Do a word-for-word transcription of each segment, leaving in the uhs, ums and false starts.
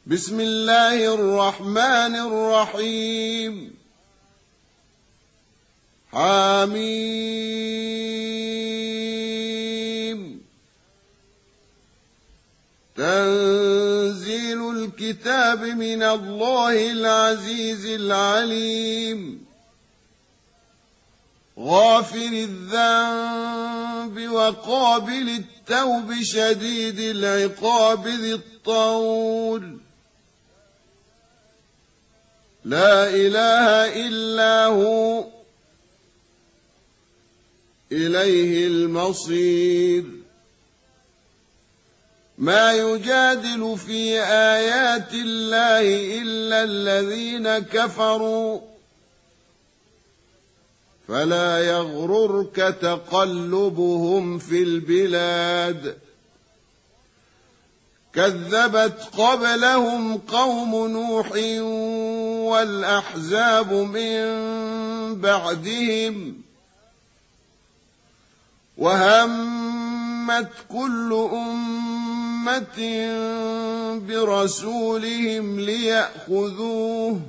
بسم الله الرحمن الرحيم حميم تنزيل الكتاب من الله العزيز العليم غافر الذنب وقابل التوب شديد العقاب ذي الطول لا إله إلا هو إليه المصير ما يجادل في آيات الله إلا الذين كفروا فلا يغررك تقلبهم في البلاد كذبت قبلهم قوم نوح والأحزاب من بعدهم وهمت كل أمة برسولهم ليأخذوه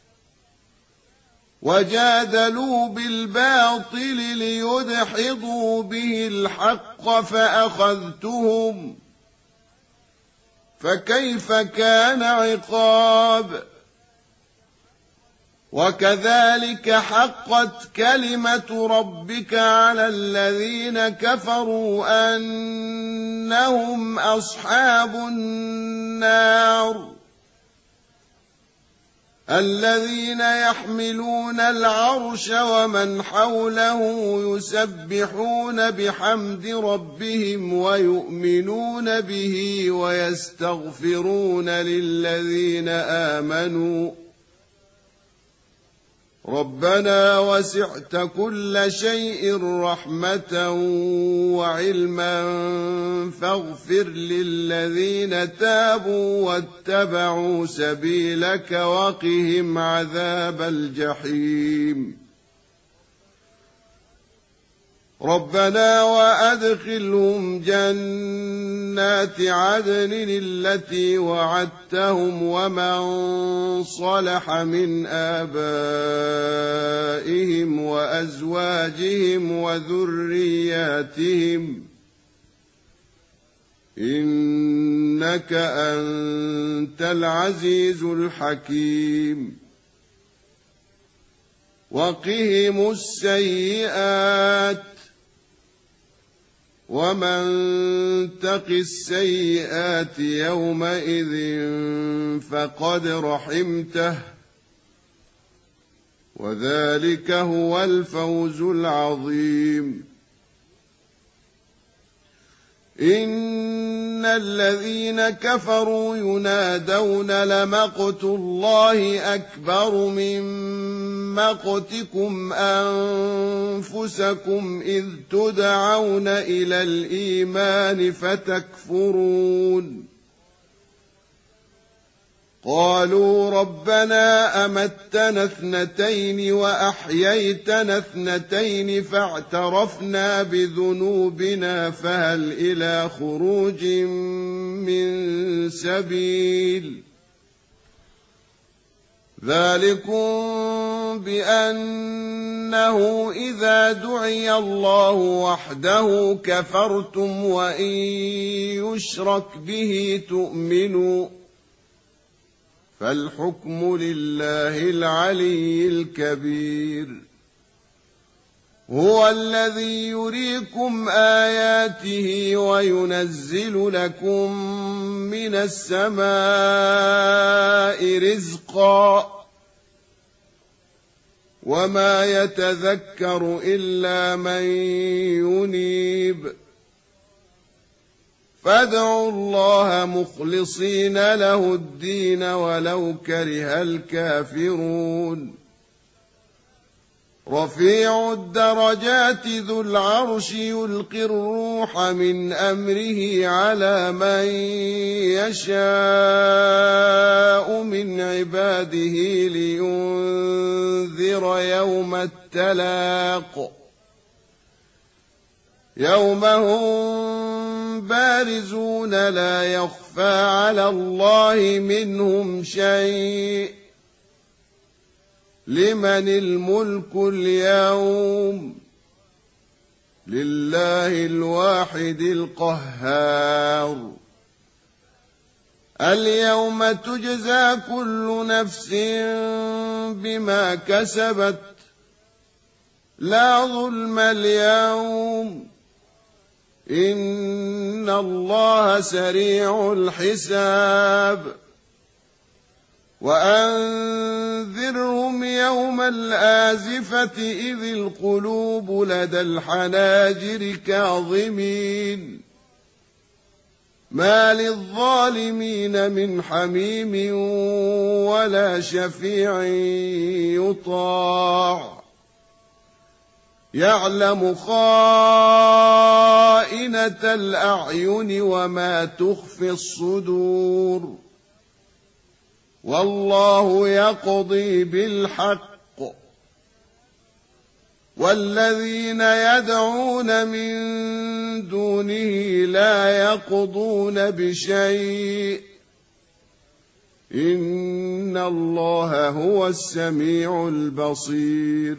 وجادلوا بالباطل ليدحضوا به الحق فأخذتهم فكيف كان عقاب وكذلك حقت كلمة ربك على الذين كفروا أنهم أصحاب النار الذين يحملون العرش ومن حوله يسبحون بحمد ربهم ويؤمنون به ويستغفرون للذين آمنوا ربنا وسعت كل شيء رحمة وعلما فاغفر للذين تابوا واتبعوا سبيلك وقهم عذاب الجحيم ربنا وأدخلهم جنات عدن التي وعدتهم ومن صلح من آبائهم وأزواجهم وذرياتهم إنك أنت العزيز الحكيم وقهم السيئات ومن تق السيئات يومئذ فقد رحمته وذلك هو الفوز العظيم إن الذين كفروا ينادون لمقت الله أكبر من مقتكم أنفسكم إذ تدعون إلى الإيمان فتكفرون قالوا ربنا أمتنا اثنتين وأحييتنا اثنتين فاعترفنا بذنوبنا فهل إلى خروج من سبيل ذلكم بأنه إذا دعي الله وحده كفرتم وإن يشرك به تؤمنوا فالحكم لله العلي الكبير هو الذي يريكم آياته وينزل لكم من السماء رزقا وما يتذكر إلا من ينيب فادعوا الله مخلصين له الدين ولو كره الكافرون رفيع الدرجات ذو العرش يلقي الروح من أمره على من يشاء من عباده لينذر يوم التلاق يوم هم بارزون لا يخفى على الله منهم شيء لمن الملك اليوم لله الواحد القهار اليوم تجزى كل نفس بما كسبت لا ظلم اليوم إن الله سريع الحساب وأنذرهم يوم الآزفة إذ القلوب لدى الحناجر كاظمين ما للظالمين من حميم ولا شفيع يطاع يعلم خائنة الأعين وما تخفي الصدور والله يقضي بالحق والذين يدعون من دونه لا يقضون بشيء إن الله هو السميع البصير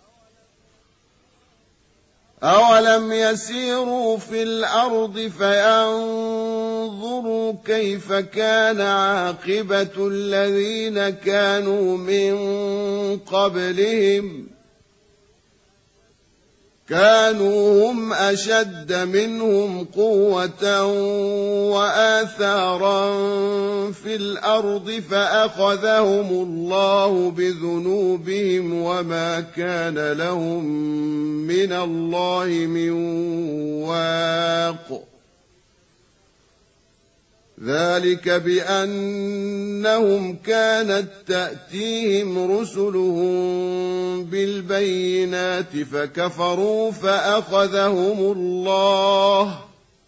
أولم يسيروا في الأرض فينظروا كيف كان عاقبة الذين كانوا من قبلهم كانوا هم أشد منهم قوة وآثارا في الأرض فأخذهم الله بذنوبهم وما كان لهم من الله من واق ذلك بأنهم كانت تأتيهم رسلهم بالبينات فكفروا فأخذهم الله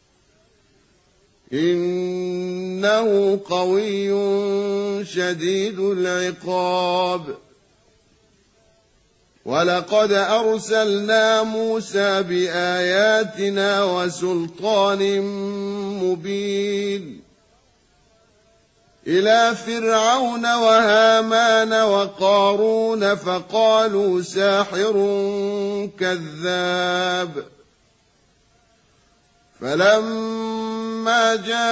إنه قوي شديد العقاب ولقد أرسلنا موسى بآياتنا وسلطان مبين إلى فرعون وهامان وقارون فقالوا ساحر كذاب فلما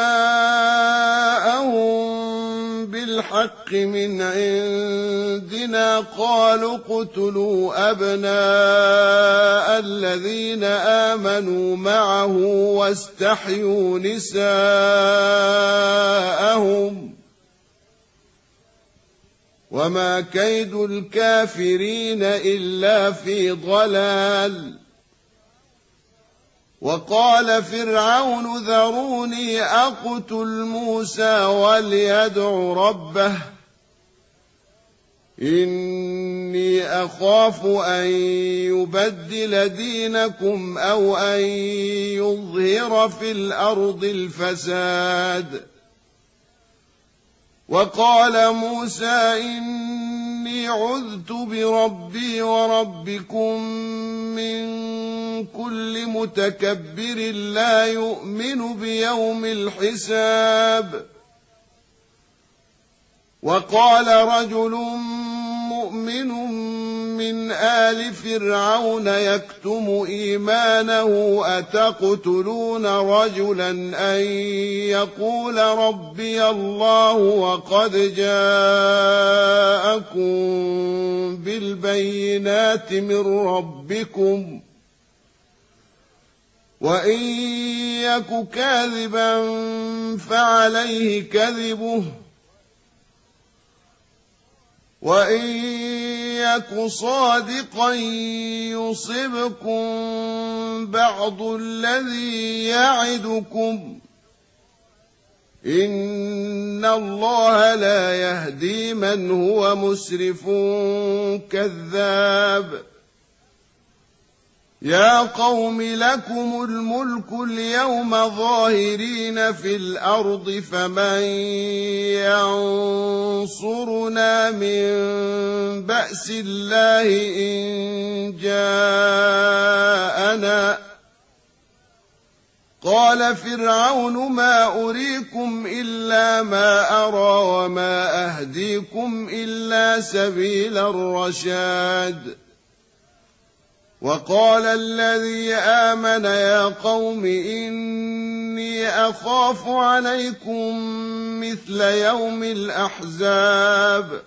جاءهم بالحق من عندنا قالوا اقتلوا أبناء الذين آمنوا معه واستحيوا نساءهم وما كيد الكافرين إلا في ضلال وقال فرعون ذروني أقتل موسى وليدع ربه إني أخاف أن يبدل دينكم أو أن يظهر في الأرض الفساد وقال موسى إني عذت بربي وربكم من كل متكبر لا يؤمن بيوم الحساب وقال رجل مؤمن من آل فرعون يكتم إيمانه أتقتلون رجلا أن يقول ربي الله وقد جاءكم بالبينات من ربكم وإن يك كاذبا فعليه كذبه وإن يك صادقا يصبكم بعض الذي يعدكم إن الله لا يهدي من هو مسرف كذاب يا قوم لكم الملك اليوم ظاهرين في الأرض فمن ينصرنا من بأس الله إن جاءنا وقال فرعون ما أريكم إلا ما أرى وما أهديكم إلا سبيل الرشاد. وقال الذي آمن يا قوم إني أخاف عليكم مثل يوم الأحزاب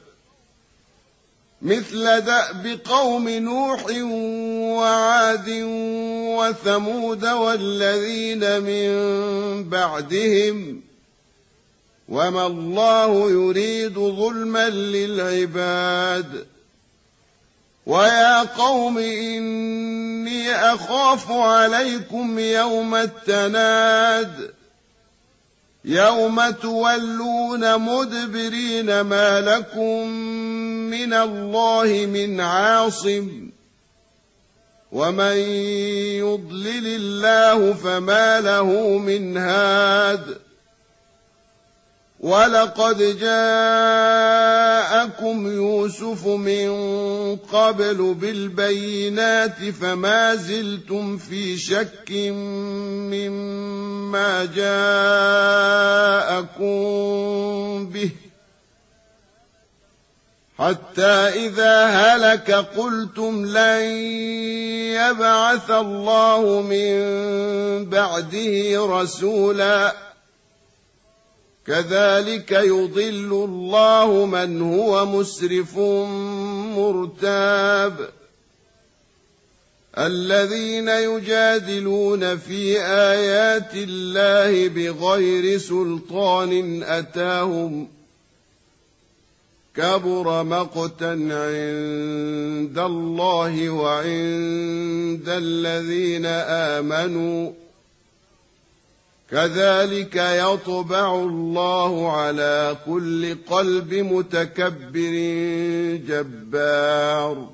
مثل دأب قوم نوح وعاد وثمود والذين من بعدهم وما الله يريد ظلما للعباد. ويا قوم إني أخاف عليكم يوم التناد يوم تولون مدبرين ما لكم من الله من عاصم ومن يضلل الله فما له من هاد. ولقد جاءكم يوسف من قبل بالبينات فما زلتم في شك مما جاءكم به حتى إذا هلك قلتم لن يبعث الله من بعده رسولا كذلك يضل الله من هو مسرف مرتاب. الذين يجادلون في آيات الله بغير سلطان أتاهم كبر مقتا عند الله وعند الذين آمنوا كذلك يطبع الله على كل قلب متكبر جبار.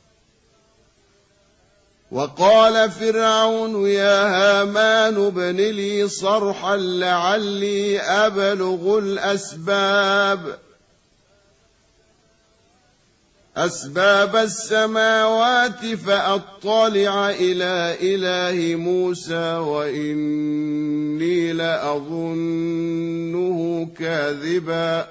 وقال فرعون يا هامان ابن لي صرحا لعلي أبلغ الأسباب أسباب السماوات فأطلع إلى إله موسى وإني لأظنه كاذبا.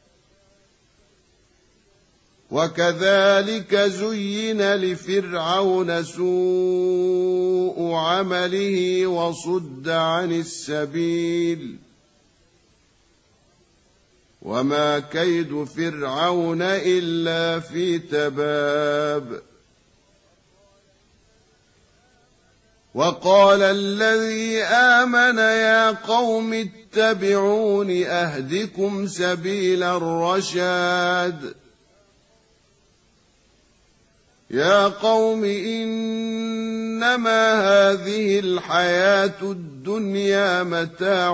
وكذلك زين لفرعون سوء عمله وصد عن السبيل وما كيد فرعون إلا في تباب. وقال الذي آمن يا قوم اتبعون أهدكم سبيل الرشاد. يا قوم إنما هذه الحياة الدنيا متاع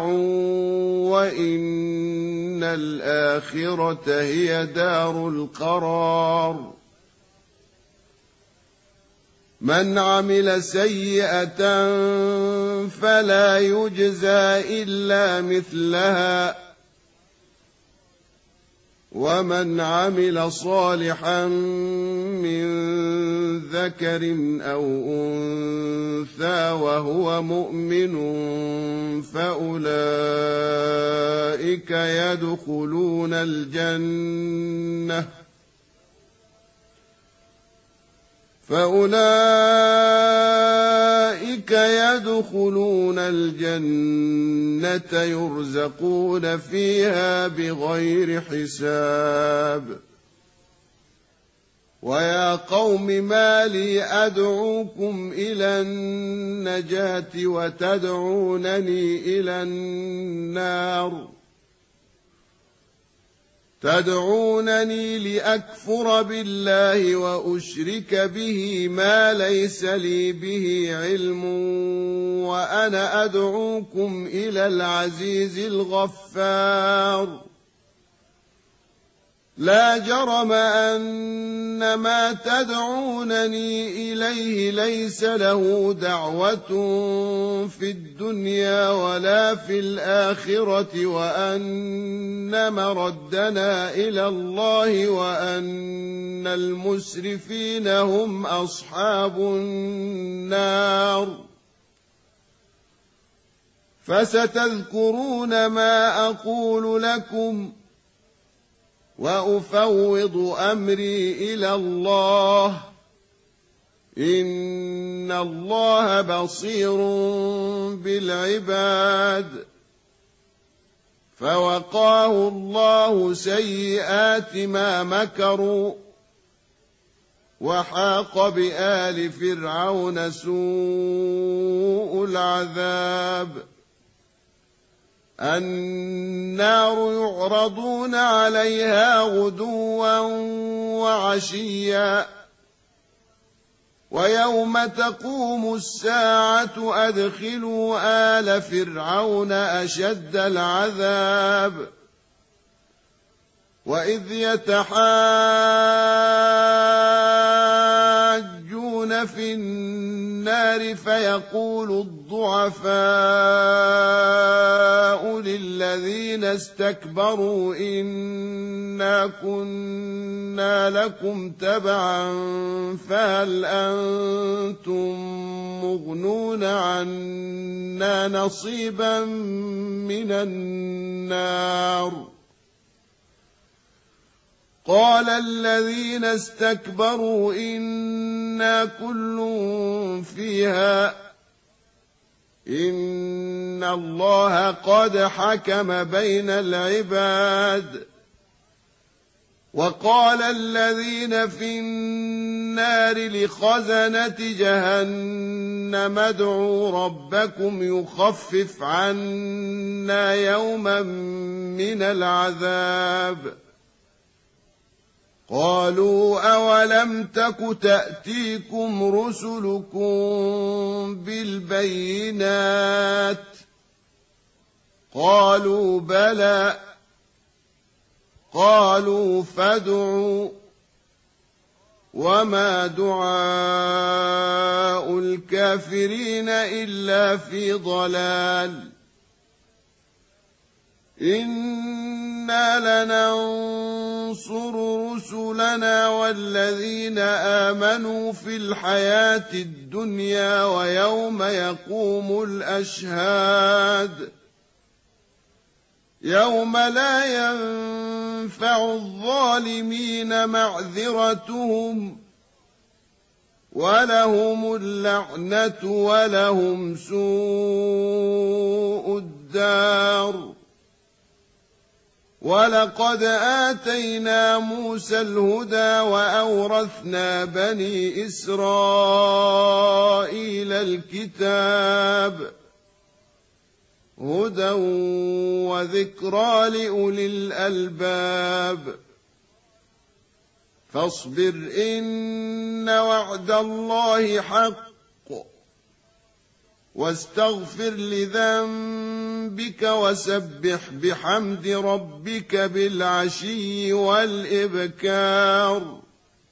وإن الآخرة هي دار القرار. من عمل سيئة فلا يجزى إلا مثلها ومن عمل صالحا من ذكر أو أنثى وهو مؤمن فأولئك يدخلون الجنة فأولئك يدخلون الجنة يرزقون فيها بغير حساب. ويا قوم ما لي أدعوكم إلى النجاة وتدعونني إلى النار تدعونني لأكفر بالله وأشرك به ما ليس لي به علم وأنا أدعوكم إلى العزيز الغفار. لا جرم أن ما تدعونني إليه ليس له دعوة في الدنيا ولا في الآخرة وأن مردنا إلى الله وأن المسرفين هم أصحاب النار. فستذكرون ما أقول لكم وأفوض أمري إلى الله إن الله بصير بالعباد. فوقاه الله سيئات ما مكروا وحاق بآل فرعون سوء العذاب. النار يعرضون عليها غدوا وعشيا ويوم تقوم الساعة أدخلوا آل فرعون أشد العذاب. وإذ يتحاجون في النار فيقول الضعفاء للذين استكبروا إنا كنا لكم تبعا فهل أنتم مغنون عنا نصيبا من النار. قال الذين استكبروا إنا كل فيها إن الله قد حكم بين العباد. وقال الذين في النار لخزنة جهنم ادعوا ربكم يخفف عنا يوما من العذاب. قالوا أولم تك تأتيكم رسلكم بالبينات قالوا بلى قالوا فادعوا وما دعاء الكافرين إلا في ضلال. إنا لننصر رسلنا والذين آمنوا في الحياة الدنيا ويوم يقوم الأشهاد يوم لا ينفع الظالمين معذرتهم ولهم اللعنة ولهم سوء الدار. ولقد آتينا موسى الهدى وأورثنا بني إسرائيل الكتاب هدى وذكرى لأولي الألباب. فاصبر إن وعد الله حق واستغفر لذنبك وسبح بحمد ربك بالعشي والإبكار.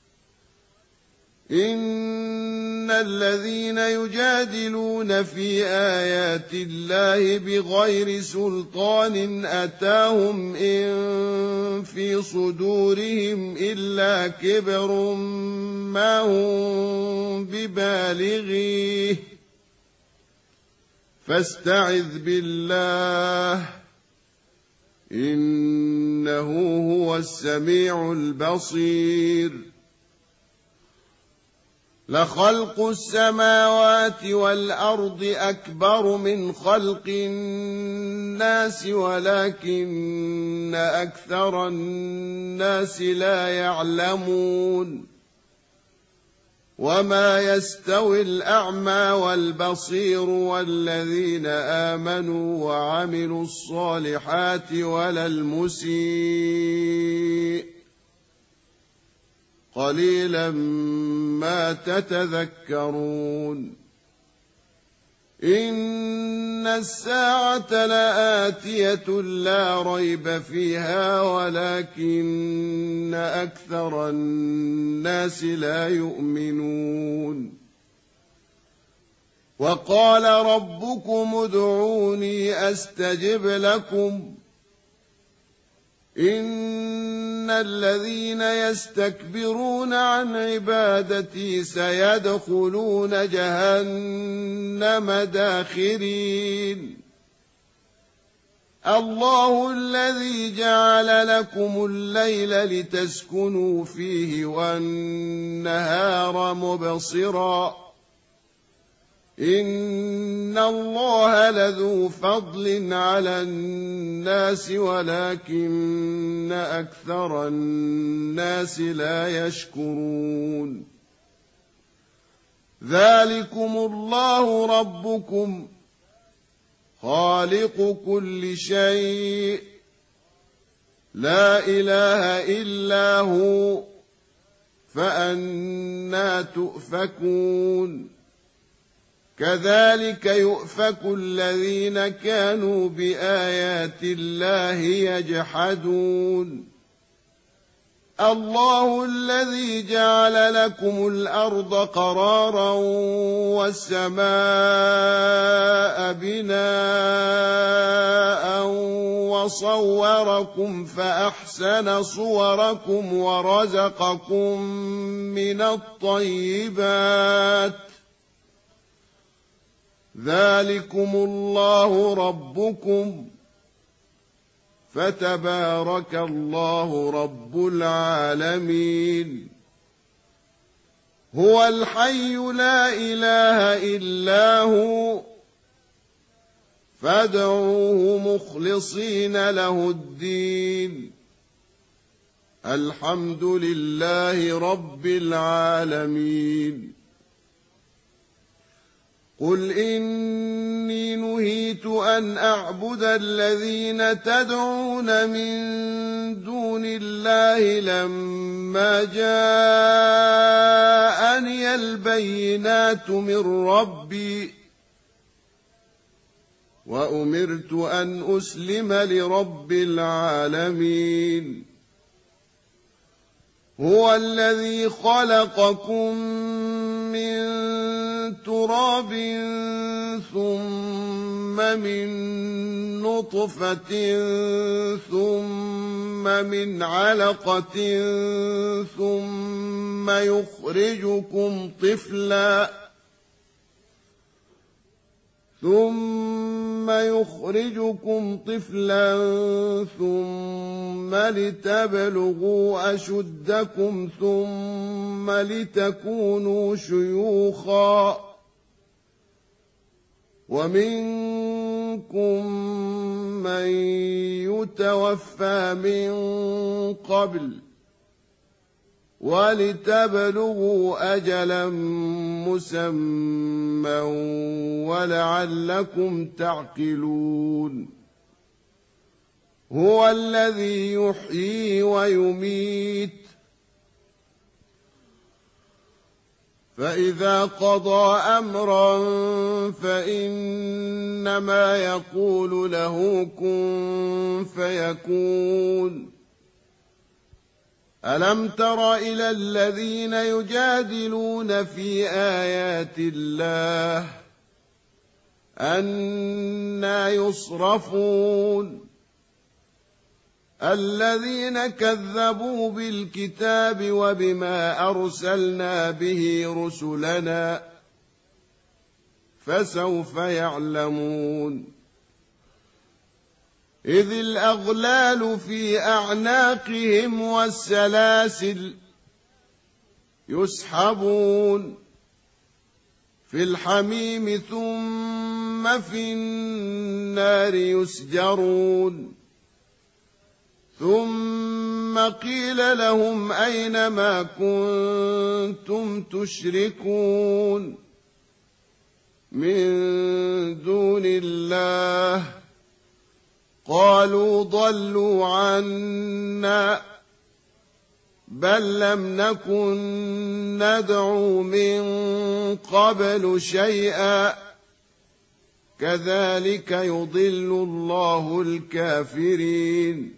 إن الذين يجادلون في آيات الله بغير سلطان أتاهم إن في صدورهم إلا كبر ما هم ببالغيه فاستعذ بالله إنه هو السميع البصير. لخلق السماوات والأرض أكبر من خلق الناس ولكن أكثر الناس لا يعلمون. وما يستوي الأعمى والبصير والذين آمنوا وعملوا الصالحات ولا المسيء قليلا ما تتذكرون. إن الساعة لآتية لا ريب فيها ولكن أكثر الناس لا يؤمنون. وقال ربكم ادعوني أستجب لكم إن الذين يستكبرون عن عبادتي سيدخلون جهنم داخرين. الله الذي جعل لكم الليل لتسكنوا فيه والنهار مبصرا إن الله لذو فضل على الناس ولكن أكثر الناس لا يشكرون ذلكم الله ربكم خالق كل شيء لا إله إلا هو فأنى تؤفكون كذلك يؤفك الذين كانوا بآيات الله يجحدون الله الذي جعل لكم الأرض قرارا والسماء بناء وصوركم فأحسن صوركم ورزقكم من الطيبات ذلكم الله ربكم فتبارك الله رب العالمين هو الحي لا إله إلا هو فادعوه مخلصين له الدين الحمد لله رب العالمين قل إني نهيت أن أعبد الذين تدعون من دون الله لما جاءني البينات من ربي وأمرت أن أسلم لرب العالمين هو الذي خلقكم من تراب ثم من نطفة ثم من علقة ثم يخرجكم طفلا ثم يخرجكم طفلا ثم لتبلغوا أشدكم ثم لتكونوا شيوخا ومنكم من يتوفى من قبل ولتبلغوا أجلا مسمى ولعلكم تعقلون هو الذي يحيي ويميت فإذا قضى أمرا فإنما يقول له كن فيكون ألم تر إلى الذين يجادلون في آيات الله أنى يصرفون الذين كذبوا بالكتاب وبما أرسلنا به رسلنا فسوف يعلمون إذ الأغلال في أعناقهم والسلاسل يسحبون في الحميم ثم في النار يسجرون ثم قيل لهم أين ما كنتم تشركون من دون الله قالوا ضلوا عنا بل لم نكن ندعو من قبل شيئا كذلك يضل الله الكافرين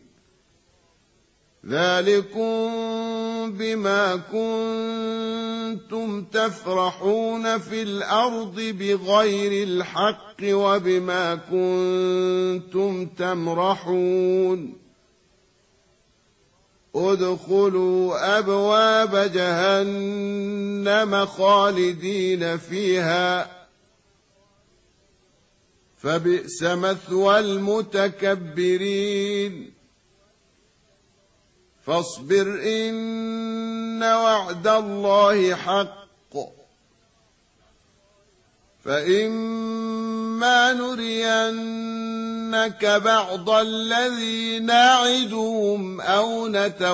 ذلكم بما كنتم تفرحون في الأرض بغير الحق وبما كنتم تمرحون ادخلوا أبواب جهنم خالدين فيها فبئس مثوى المتكبرين فاصبر إن وعد الله حق فإما نرينك بعض الذي نعدهم أو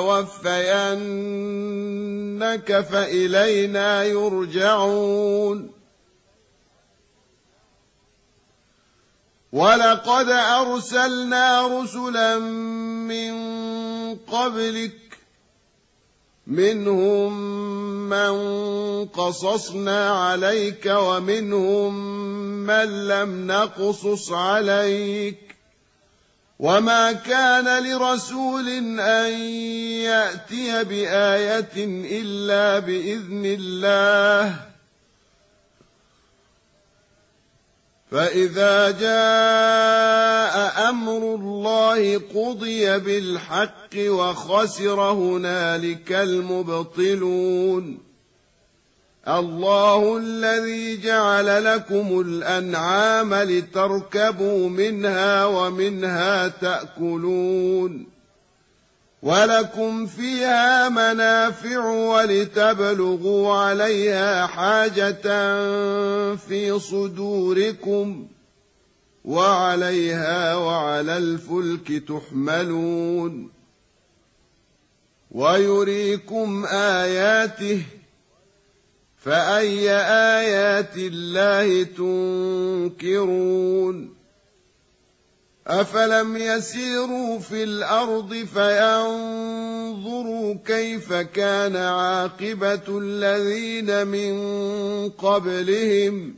نتوفينك فإلينا يرجعون ولقد أرسلنا رسلا من قبلك منهم من قصصنا عليك ومنهم من لم نقصص عليك وما كان لرسول أن يأتي بآية إلا بإذن الله فإذا جاء أمر الله قضي بالحق وخسر هنالك المبطلون الله الذي جعل لكم الأنعام لتركبوا منها ومنها تأكلون ولكم فيها منافع ولتبلغوا عليها حاجة في صدوركم وعليها وعلى الفلك تحملون ويريكم آياته فأي آيات الله تنكرون أفلم يسيروا في الأرض فينظروا كيف كان عاقبة الذين من قبلهم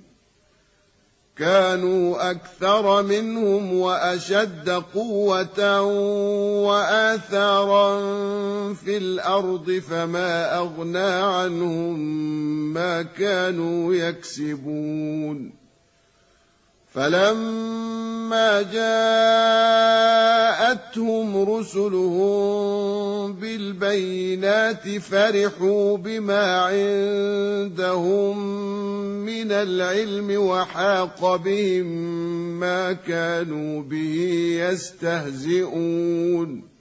كانوا أكثر منهم وأشد قوة وآثارا في الأرض فما أغنى عنهم ما كانوا يكسبون فلما جاءتهم رسلهم بالبينات فرحوا بما عندهم من العلم وحاق بهم ما كانوا به يستهزئون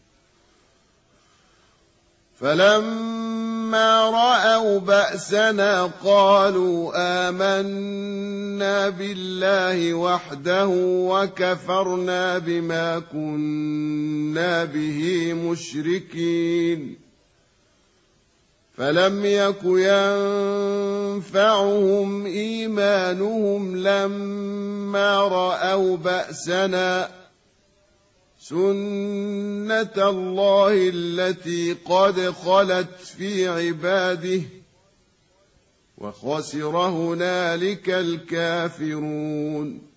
فلما رأوا بأسنا قالوا آمنا بالله وحده وكفرنا بما كنا به مشركين فلم يك ينفعهم إيمانهم لما رأوا بأسنا سنة الله التي قد خلت في عباده وخسر هنالك الكافرون